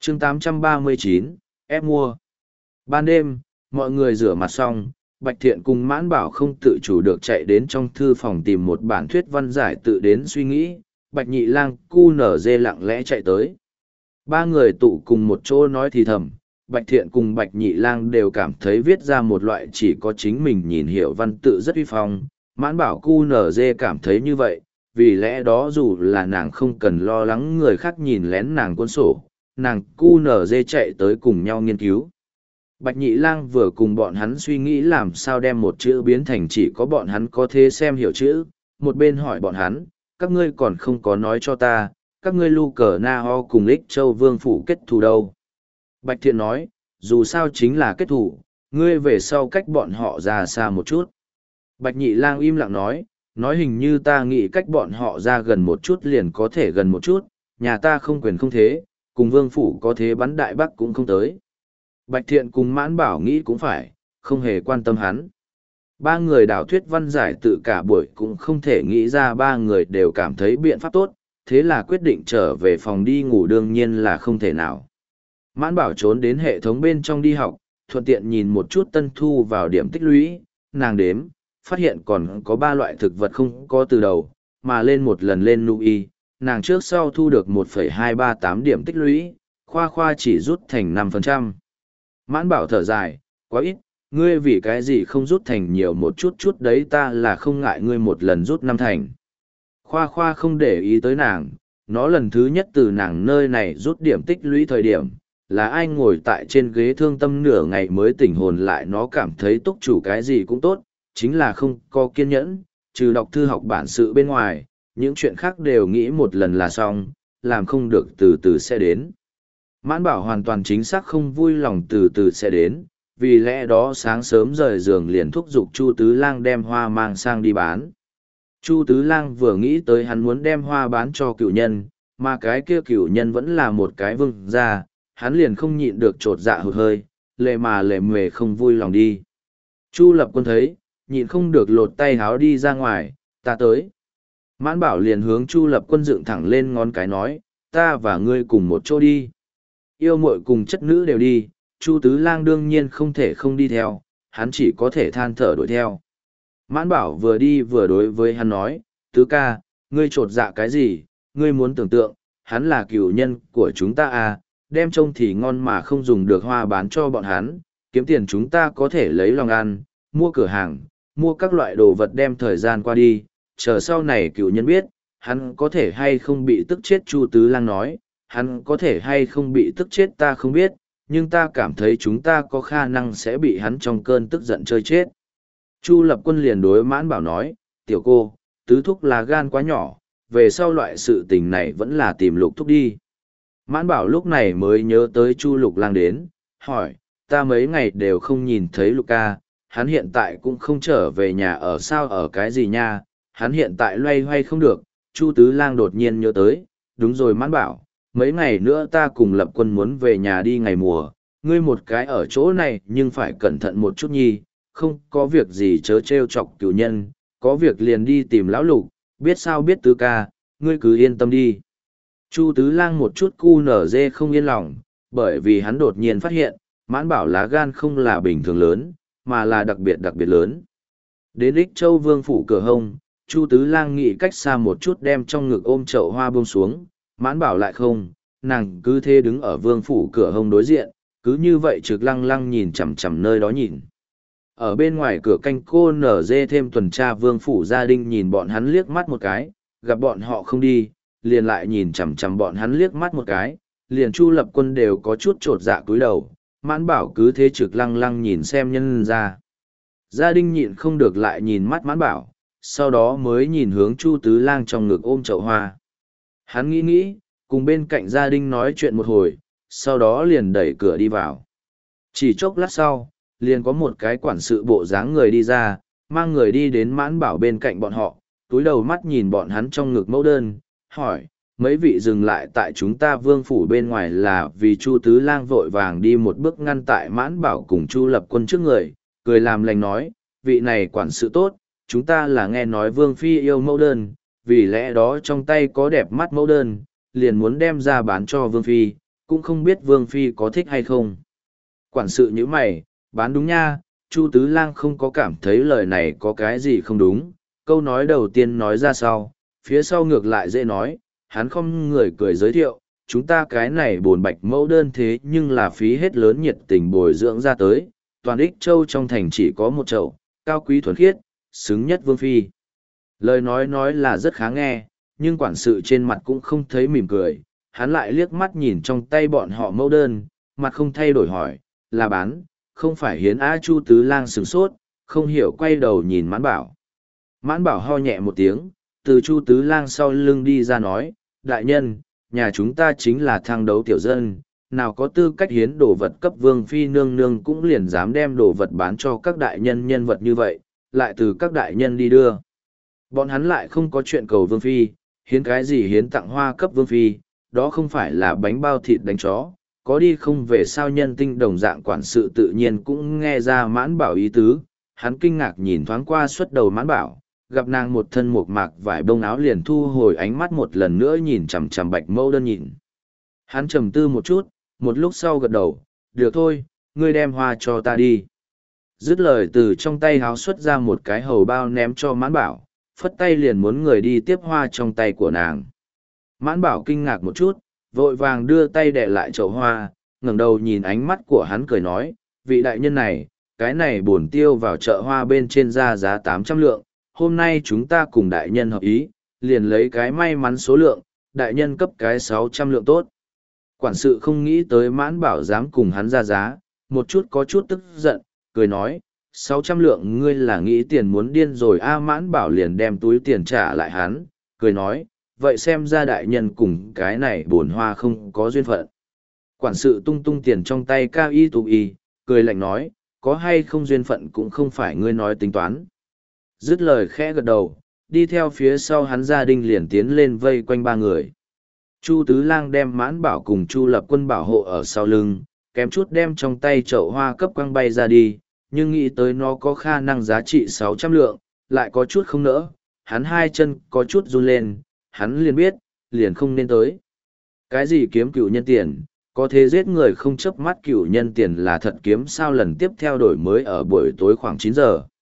chương 839, ép mua. Ban đêm, mọi người rửa mặt xong, Bạch Thiện cùng Mãn Bảo không tự chủ được chạy đến trong thư phòng tìm một bản thuyết văn giải tự đến suy nghĩ. Bạch Nhị Lang cu nở dê lặng lẽ chạy tới. Ba người tụ cùng một chỗ nói thì thầm, Bạch Thiện cùng Bạch Nhị Lang đều cảm thấy viết ra một loại chỉ có chính mình nhìn hiểu văn tự rất uy phong. Mãn Bảo cu nở dê cảm thấy như vậy, vì lẽ đó dù là nàng không cần lo lắng người khác nhìn lén nàng cuốn sổ, nàng cu nở dê chạy tới cùng nhau nghiên cứu. Bạch Nhị Lang vừa cùng bọn hắn suy nghĩ làm sao đem một chữ biến thành chỉ có bọn hắn có thể xem hiểu chữ, một bên hỏi bọn hắn, các ngươi còn không có nói cho ta, các ngươi Lu Cờ Na Ho cùng Ích Châu Vương Phủ kết thù đâu. Bạch Thiện nói, dù sao chính là kết thù, ngươi về sau cách bọn họ ra xa một chút. Bạch Nhị Lang im lặng nói hình như ta nghĩ cách bọn họ ra gần một chút liền có thể gần một chút, nhà ta không quyền không thế, cùng Vương Phủ có thế bắn Đại Bắc cũng không tới. Bạch Thiện cùng Mãn Bảo nghĩ cũng phải, không hề quan tâm hắn. Ba người đảo thuyết văn giải tự cả buổi cũng không thể nghĩ ra ba người đều cảm thấy biện pháp tốt, thế là quyết định trở về phòng đi ngủ đương nhiên là không thể nào. Mãn Bảo trốn đến hệ thống bên trong đi học, thuận tiện nhìn một chút tân thu vào điểm tích lũy, nàng đếm, phát hiện còn có 3 loại thực vật không có từ đầu, mà lên một lần lên nui, nàng trước sau thu được 1,238 điểm tích lũy, khoa chỉ rút thành 5%. Mãn Bảo thở dài, quá ít, ngươi vì cái gì không rút thành nhiều một chút đấy ta là không ngại ngươi một lần rút 5 thành. Khoa không để ý tới nàng, nó lần thứ nhất từ nàng nơi này rút điểm tích lũy thời điểm, là ai ngồi tại trên ghế thương tâm nửa ngày mới tỉnh hồn lại nó cảm thấy túc chủ cái gì cũng tốt, chính là không có kiên nhẫn, trừ đọc thư học bản sự bên ngoài, những chuyện khác đều nghĩ một lần là xong, làm không được từ từ sẽ đến. Mãn Bảo hoàn toàn chính xác không vui lòng từ từ sẽ đến, vì lẽ đó sáng sớm rời giường liền thúc giục Chu Tứ Lang đem hoa mang sang đi bán. Chu Tứ Lang vừa nghĩ tới hắn muốn đem hoa bán cho cựu nhân, mà cái kia cựu nhân vẫn là một cái vương gia, hắn liền không nhịn được trột dạ hụt hơi, lề mề không vui lòng đi. Chu Lập Quân thấy, nhịn không được lột tay háo đi ra ngoài, ta tới. Mãn Bảo liền hướng Chu Lập Quân dựng thẳng lên ngón cái nói, ta và ngươi cùng một chỗ đi. Yêu muội cùng chất nữ đều đi, Chu Tứ Lang đương nhiên không thể không đi theo, hắn chỉ có thể than thở đuổi theo. Mãn Bảo vừa đi vừa đối với hắn nói, Tứ ca, ngươi trột dạ cái gì, ngươi muốn tưởng tượng, hắn là cựu nhân của chúng ta à, đem trông thì ngon mà không dùng được hoa bán cho bọn hắn, kiếm tiền chúng ta có thể lấy lòng ăn, mua cửa hàng, mua các loại đồ vật đem thời gian qua đi, chờ sau này cựu nhân biết, hắn có thể hay không bị tức chết. Chu Tứ Lang nói, hắn có thể hay không bị tức chết ta không biết, nhưng ta cảm thấy chúng ta có khả năng sẽ bị hắn trong cơn tức giận chơi chết. Chu Lập Quân liền đối Mãn Bảo nói, tiểu cô, tứ thúc là gan quá nhỏ, về sau loại sự tình này vẫn là tìm Lục thúc đi. Mãn Bảo lúc này mới nhớ tới Chu Lục Lang đến, hỏi, ta mấy ngày đều không nhìn thấy Lục ca, hắn hiện tại cũng không trở về nhà ở sao ở cái gì nha, hắn hiện tại loay hoay không được. Chu Tứ Lang đột nhiên nhớ tới, đúng rồi Mãn Bảo, mấy ngày nữa ta cùng Lập Quân muốn về nhà đi ngày mùa, ngươi một cái ở chỗ này nhưng phải cẩn thận một chút nhi, không có việc gì chớ trêu chọc cửu nhân, có việc liền đi tìm lão Lục, biết sao biết Tứ ca, ngươi cứ yên tâm đi. Chu Tứ Lang một chút cu nở dê không yên lòng, bởi vì hắn đột nhiên phát hiện, Mãn Bảo lá gan không là bình thường lớn, mà là đặc biệt lớn. Đến Ích Châu Vương Phủ cửa hông, Chu Tứ Lang nghĩ cách xa một chút đem trong ngực ôm chậu hoa buông xuống, Mãn Bảo lại không, nàng cứ thế đứng ở Vương Phủ cửa hông đối diện, cứ như vậy trực lăng nhìn chằm chằm nơi đó nhìn. Ở bên ngoài cửa canh cô nở dê thêm tuần tra Vương Phủ gia đình nhìn bọn hắn liếc mắt một cái, gặp bọn họ không đi, liền lại nhìn chằm chằm bọn hắn liếc mắt một cái, liền Chu Lập Quân đều có chút trột dạ cúi đầu, Mãn Bảo cứ thế trực lăng nhìn xem nhân ra. Gia đình nhịn không được lại nhìn mắt Mãn Bảo, sau đó mới nhìn hướng Chu Tứ Lang trong ngực ôm chậu hoa. Hắn nghĩ, cùng bên cạnh gia đình nói chuyện một hồi, sau đó liền đẩy cửa đi vào. Chỉ chốc lát sau, liền có một cái quản sự bộ dáng người đi ra, mang người đi đến Mãn Bảo bên cạnh bọn họ, túi đầu mắt nhìn bọn hắn trong ngực mẫu đơn, hỏi, mấy vị dừng lại tại chúng ta Vương Phủ bên ngoài là vì Chu Tứ Lang vội vàng đi một bước ngăn tại Mãn Bảo cùng Chu Lập Quân trước người, cười làm lành nói, vị này quản sự tốt, chúng ta là nghe nói Vương Phi yêu mẫu đơn, vì lẽ đó trong tay có đẹp mắt mẫu đơn, liền muốn đem ra bán cho Vương Phi, cũng không biết Vương Phi có thích hay không. Quản sự như mày, bán đúng nha, Chu Tứ Lang không có cảm thấy lời này có cái gì không đúng, câu nói đầu tiên nói ra sau, phía sau ngược lại dễ nói, hắn không người cười giới thiệu, chúng ta cái này bồn bạch mẫu đơn thế nhưng là phí hết lớn nhiệt tình bồi dưỡng ra tới, toàn ích châu trong thành chỉ có một chậu, cao quý thuần khiết, xứng nhất Vương Phi. Lời nói là rất khá nghe, nhưng quản sự trên mặt cũng không thấy mỉm cười, hắn lại liếc mắt nhìn trong tay bọn họ mẫu đơn, mặt không thay đổi hỏi, là bán, không phải hiến á. Chu Tứ Lang sửng sốt, không hiểu quay đầu nhìn Mãn Bảo. Mãn Bảo ho nhẹ một tiếng, từ Chu Tứ Lang sau lưng đi ra nói, đại nhân, nhà chúng ta chính là thang đấu tiểu dân, nào có tư cách hiến đồ vật cấp Vương Phi nương nương cũng liền dám đem đồ vật bán cho các đại nhân nhân vật như vậy, lại từ các đại nhân đi đưa. Bọn hắn lại không có chuyện cầu Vương Phi, hiến cái gì hiến tặng hoa cấp Vương Phi, đó không phải là bánh bao thịt đánh chó, có đi không về sao. Nhân tinh đồng dạng quản sự tự nhiên cũng nghe ra Mãn Bảo ý tứ, hắn kinh ngạc nhìn thoáng qua xuất đầu Mãn Bảo, gặp nàng một thân mộc mạc vải bông áo liền thu hồi ánh mắt một lần nữa nhìn chằm chằm bạch mẫu đơn nhìn. Hắn trầm tư một chút, một lúc sau gật đầu, được thôi, ngươi đem hoa cho ta đi. Dứt lời từ trong tay háo xuất ra một cái hầu bao ném cho Mãn Bảo, phất tay liền muốn người đi tiếp hoa trong tay của nàng. Mãn Bảo kinh ngạc một chút, vội vàng đưa tay đè lại chậu hoa, ngẩng đầu nhìn ánh mắt của hắn cười nói, vị đại nhân này, cái này bổn tiêu vào chợ hoa bên trên ra giá 800 lượng, hôm nay chúng ta cùng đại nhân hợp ý, liền lấy cái may mắn số lượng, đại nhân cấp cái 600 lượng tốt. Quản sự không nghĩ tới Mãn Bảo dám cùng hắn ra giá, một chút có chút tức giận, cười nói, 600 lượng ngươi là nghĩ tiền muốn điên rồi a. Mãn Bảo liền đem túi tiền trả lại hắn, cười nói, vậy xem ra đại nhân cùng cái này bổn hoa không có duyên phận. Quản sự tung tung tiền trong tay cao y tụ y, cười lạnh nói, có hay không duyên phận cũng không phải ngươi nói tính toán. Dứt lời khẽ gật đầu, đi theo phía sau hắn gia đình liền tiến lên vây quanh ba người. Chu Tứ Lang đem Mãn Bảo cùng Chu Lập Quân bảo hộ ở sau lưng, kém chút đem trong tay chậu hoa cấp quăng bay ra đi, nhưng nghĩ tới nó có khả năng giá trị 600 lượng, lại có chút không nỡ, hắn hai chân có chút run lên, hắn liền biết, liền không nên tới. Cái gì kiếm cựu nhân tiền, có thể giết người không chớp mắt cựu nhân tiền là thật kiếm sao. Lần tiếp theo đổi mới ở buổi tối khoảng 9 giờ.